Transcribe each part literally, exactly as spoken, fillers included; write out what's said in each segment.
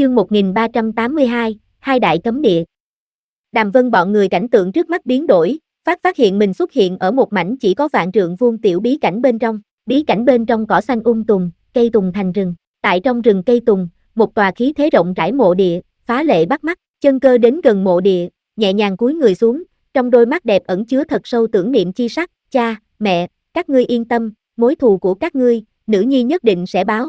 chương một nghìn ba trăm tám mươi hai, hai đại cấm địa. Đàm Vân bọn người cảnh tượng trước mắt biến đổi, phát phát hiện mình xuất hiện ở một mảnh chỉ có vạn trượng vuông tiểu bí cảnh bên trong, bí cảnh bên trong cỏ xanh um tùm, cây tùng thành rừng, tại trong rừng cây tùng, một tòa khí thế rộng rãi mộ địa, phá lệ bắt mắt, Chân Cơ đến gần mộ địa, nhẹ nhàng cúi người xuống, trong đôi mắt đẹp ẩn chứa thật sâu tưởng niệm chi sắc, cha, mẹ, các ngươi yên tâm, mối thù của các ngươi, nữ nhi nhất định sẽ báo.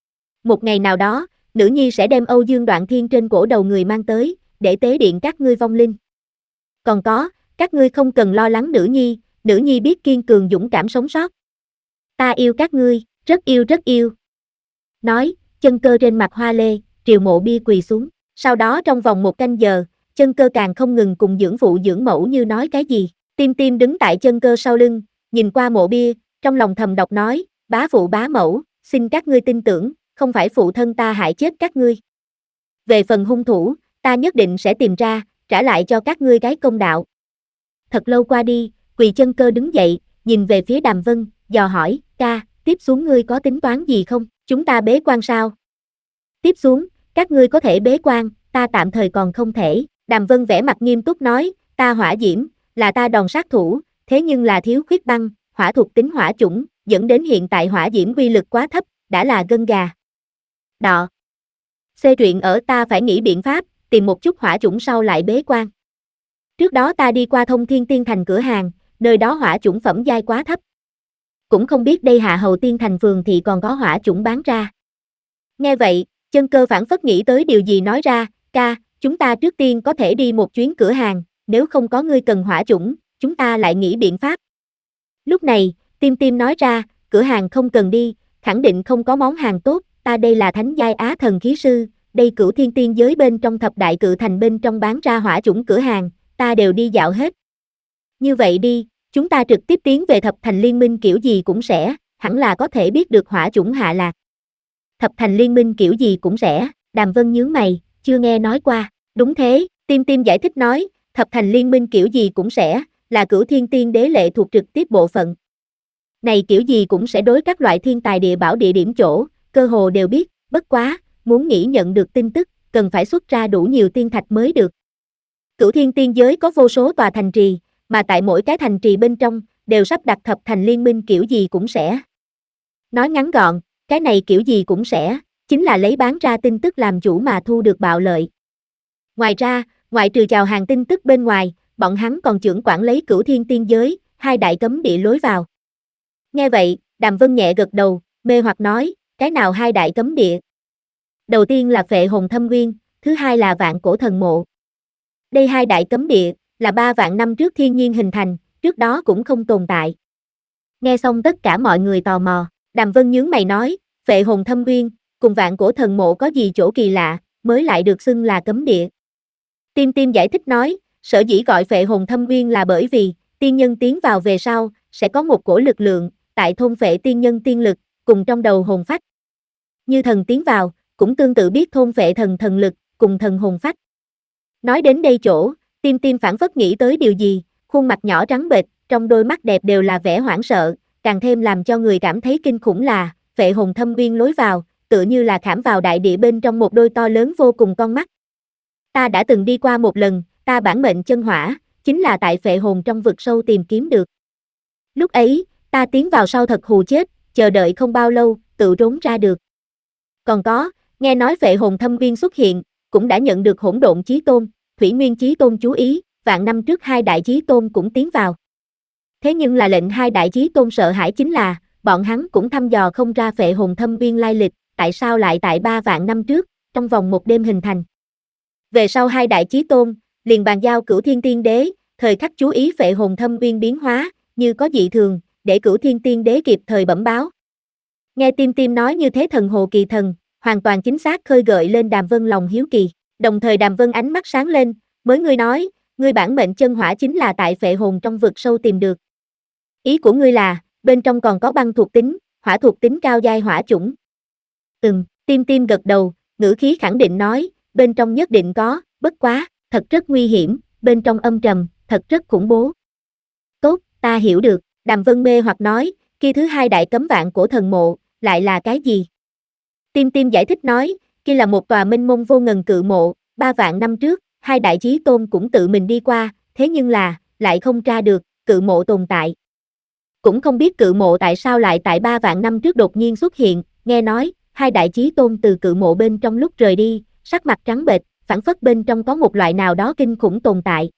Một ngày nào đó, nữ nhi sẽ đem Âu Dương Đoạn Thiên trên cổ đầu người mang tới, để tế điện các ngươi vong linh. Còn có, các ngươi không cần lo lắng nữ nhi, nữ nhi biết kiên cường dũng cảm sống sót. Ta yêu các ngươi, rất yêu rất yêu. Nói, Chân Cơ trên mặt hoa lê, triều mộ bia quỳ xuống. Sau đó trong vòng một canh giờ, Chân Cơ càng không ngừng cùng dưỡng phụ dưỡng mẫu như nói cái gì. Tim Tim đứng tại Chân Cơ sau lưng, nhìn qua mộ bia, trong lòng thầm đọc nói, bá phụ bá mẫu, xin các ngươi tin tưởng, không phải phụ thân ta hại chết các ngươi. Về phần hung thủ, ta nhất định sẽ tìm ra, trả lại cho các ngươi cái công đạo. Thật lâu qua đi, Quỳ Chân Cơ đứng dậy, nhìn về phía Đàm Vân, dò hỏi, ca, tiếp xuống ngươi có tính toán gì không, chúng ta bế quan sao? Tiếp xuống, các ngươi có thể bế quan, ta tạm thời còn không thể. Đàm Vân vẻ mặt nghiêm túc nói, ta hỏa diễm, là ta đòn sát thủ, thế nhưng là thiếu khuyết băng, hỏa thuộc tính hỏa chủng, dẫn đến hiện tại hỏa diễm uy lực quá thấp, đã là gân gà. Đọ. Xê truyện ở ta phải nghĩ biện pháp, tìm một chút hỏa chủng sau lại bế quan. Trước đó ta đi qua Thông Thiên Tiên Thành cửa hàng, nơi đó hỏa chủng phẩm giai quá thấp. Cũng không biết đây Hạ Hầu Tiên Thành phường thì còn có hỏa chủng bán ra. Nghe vậy, Chân Cơ phảng phất nghĩ tới điều gì nói ra, ca, chúng ta trước tiên có thể đi một chuyến cửa hàng, nếu không có ngươi cần hỏa chủng, chúng ta lại nghĩ biện pháp. Lúc này, Tim Tim nói ra, cửa hàng không cần đi, khẳng định không có món hàng tốt, ta đây là thánh giai á thần khí sư, đây Cửu Thiên tiên giới bên trong thập đại cự thành bên trong bán ra hỏa chủng cửa hàng, ta đều đi dạo hết. Như vậy đi, chúng ta trực tiếp tiến về thập thành liên minh kiểu gì cũng sẽ, hẳn là có thể biết được hỏa chủng hạ lạc. Thập thành liên minh kiểu gì cũng sẽ, Đàm Vân nhướng mày, chưa nghe nói qua, đúng thế, Tim Tim giải thích nói, thập thành liên minh kiểu gì cũng sẽ, là Cửu Thiên tiên đế lệ thuộc trực tiếp bộ phận. Này kiểu gì cũng sẽ đối các loại thiên tài địa bảo địa điểm chỗ, cơ hồ đều biết, bất quá, muốn nghĩ nhận được tin tức, cần phải xuất ra đủ nhiều tiên thạch mới được. Cửu Thiên tiên giới có vô số tòa thành trì, mà tại mỗi cái thành trì bên trong, đều sắp đặt thập thành liên minh kiểu gì cũng sẽ. Nói ngắn gọn, cái này kiểu gì cũng sẽ, chính là lấy bán ra tin tức làm chủ mà thu được bạo lợi. Ngoài ra, ngoại trừ chào hàng tin tức bên ngoài, bọn hắn còn trưởng quản lấy Cửu Thiên tiên giới, hai đại cấm địa lối vào. Nghe vậy, Đàm Vân nhẹ gật đầu, mê hoặc nói, cái nào hai đại cấm địa? Đầu tiên là Phệ Hồn Thâm Nguyên, thứ hai là Vạn Cổ Thần Mộ. Đây hai đại cấm địa, là ba vạn năm trước thiên nhiên hình thành, trước đó cũng không tồn tại. Nghe xong tất cả mọi người tò mò, Đàm Vân nhướng mày nói, Phệ Hồn Thâm Nguyên, cùng Vạn Cổ Thần Mộ có gì chỗ kỳ lạ, mới lại được xưng là cấm địa. Tim Tim giải thích nói, sở dĩ gọi Phệ Hồn Thâm Nguyên là bởi vì, tiên nhân tiến vào về sau, sẽ có một cổ lực lượng, tại thôn phệ tiên nhân tiên lực, cùng trong đầu hồn phách. Như thần tiến vào, cũng tương tự biết thôn phệ thần thần lực, cùng thần hồn phách. Nói đến đây chỗ, Tim Tim phảng phất nghĩ tới điều gì, khuôn mặt nhỏ trắng bệch, trong đôi mắt đẹp đều là vẻ hoảng sợ, càng thêm làm cho người cảm thấy kinh khủng là, Phệ Hồn Thâm Nguyên lối vào, tựa như là khảm vào đại địa bên trong một đôi to lớn vô cùng con mắt. Ta đã từng đi qua một lần, ta bản mệnh chân hỏa, chính là tại Phệ Hồn trong vực sâu tìm kiếm được. Lúc ấy, ta tiến vào sau thật hù chết, chờ đợi không bao lâu, tự trốn ra được. Còn có, nghe nói Phệ Hồn Thâm Nguyên xuất hiện, cũng đã nhận được Hỗn Độn Chí Tôn, Thủy Nguyên Chí Tôn chú ý, vạn năm trước hai đại chí tôn cũng tiến vào. Thế nhưng là lệnh hai đại chí tôn sợ hãi chính là, bọn hắn cũng thăm dò không ra Phệ Hồn Thâm Nguyên lai lịch, tại sao lại tại ba vạn năm trước, trong vòng một đêm hình thành. Về sau hai đại chí tôn, liền bàn giao Cửu Thiên tiên đế, thời khắc chú ý Phệ Hồn Thâm Nguyên biến hóa, như có dị thường, để Cửu Thiên tiên đế kịp thời bẩm báo. Nghe Tim Tim nói như thế thần hồ kỳ thần, hoàn toàn chính xác khơi gợi lên Đàm Vân lòng hiếu kỳ, đồng thời Đàm Vân ánh mắt sáng lên, mới ngươi nói, ngươi bản mệnh chân hỏa chính là tại Phệ Hồn trong vực sâu tìm được. Ý của ngươi là, bên trong còn có băng thuộc tính, hỏa thuộc tính cao giai hỏa chủng. Ừm, Tim Tim gật đầu, ngữ khí khẳng định nói, bên trong nhất định có, bất quá, thật rất nguy hiểm, bên trong âm trầm, thật rất khủng bố. Tốt, ta hiểu được, Đàm Vân mê hoặc nói, kia thứ hai đại cấm Vạn Cổ Thần Mộ, lại là cái gì? Tim Tim giải thích nói, Kia là một tòa mênh mông vô ngần cự mộ, ba vạn năm trước, hai đại chí tôn cũng tự mình đi qua, thế nhưng là, lại không tra được, cự mộ tồn tại. Cũng không biết cự mộ tại sao lại tại ba vạn năm trước đột nhiên xuất hiện, nghe nói, hai đại chí tôn từ cự mộ bên trong lúc rời đi, sắc mặt trắng bệch, phảng phất bên trong có một loại nào đó kinh khủng tồn tại.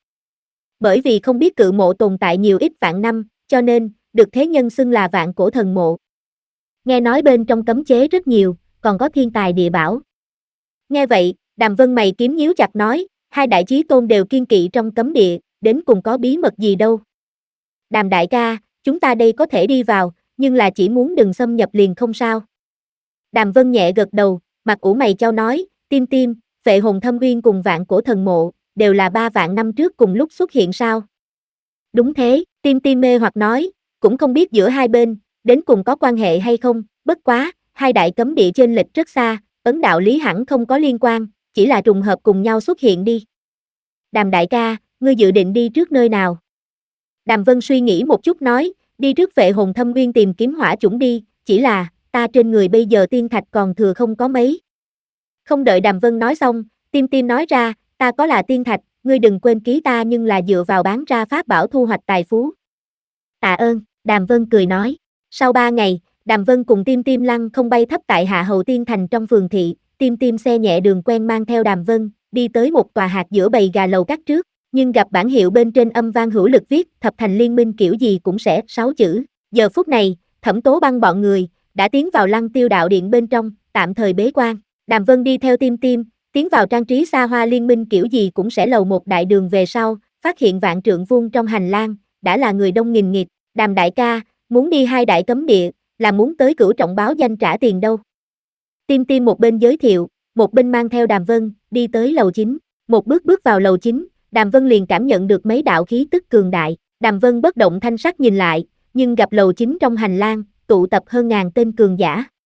Bởi vì không biết cự mộ tồn tại nhiều ít vạn năm, cho nên, được thế nhân xưng là vạn cổ thần mộ. Nghe nói bên trong cấm chế rất nhiều, còn có thiên tài địa bảo. Nghe vậy, Đàm Vân mày kiếm nhíu chặt nói, hai đại chí tôn đều kiên kỵ trong cấm địa, đến cùng có bí mật gì đâu. Đàm đại ca, chúng ta đây có thể đi vào, nhưng là chỉ muốn đừng xâm nhập liền không sao. Đàm Vân nhẹ gật đầu, mặt ủ mày chau nói, Tim Tim, Phệ Hồn Thâm Uyên cùng vạn cổ thần mộ, đều là ba vạn năm trước cùng lúc xuất hiện sao? Đúng thế, Tim Tim mê hoặc nói, cũng không biết giữa hai bên, đến cùng có quan hệ hay không, bất quá, hai đại cấm địa chênh lệch rất xa, ấn đạo lý hẳn không có liên quan, chỉ là trùng hợp cùng nhau xuất hiện đi. Đàm đại ca, ngươi dự định đi trước nơi nào? Đàm Vân suy nghĩ một chút nói, đi trước Phệ Hồn Thâm Uyên tìm kiếm hỏa chủng đi, chỉ là, ta trên người bây giờ tiên thạch còn thừa không có mấy. Không đợi Đàm Vân nói xong, Tim Tim nói ra, ta có là tiên thạch, ngươi đừng quên ký ta nhưng là dựa vào bán ra pháp bảo thu hoạch tài phú. Tạ ơn, Đàm Vân cười nói. Sau ba ngày, Đàm Vân cùng Tim Tim lăng không bay thấp tại Hạ Hầu Tiên Thành trong phường thị, Tim Tim xe nhẹ đường quen mang theo Đàm Vân, đi tới một tòa hạt giữa bầy gà lầu các trước, nhưng gặp bản hiệu bên trên âm vang hữu lực viết, thập thành liên minh kiểu gì cũng sẽ, sáu chữ. Giờ phút này, Thẩm Tố Băng bọn người, đã tiến vào Lăng Tiêu đạo điện bên trong, tạm thời bế quan. Đàm Vân đi theo Tim Tim, tiến vào trang trí xa hoa liên minh kiểu gì cũng sẽ lầu một đại đường về sau, phát hiện vạn trượng vuông trong hành lang, đã là người đông nghìn nghịt. Đàm đại ca, muốn đi hai đại cấm địa, là muốn tới Cửu Trọng báo danh trả tiền đâu. Tim Tim một bên giới thiệu, một bên mang theo Đàm Vân, đi tới lầu chính. Một bước bước vào lầu chính, Đàm Vân liền cảm nhận được mấy đạo khí tức cường đại. Đàm Vân bất động thanh sắc nhìn lại, nhưng gặp lầu chính trong hành lang, tụ tập hơn ngàn tên cường giả.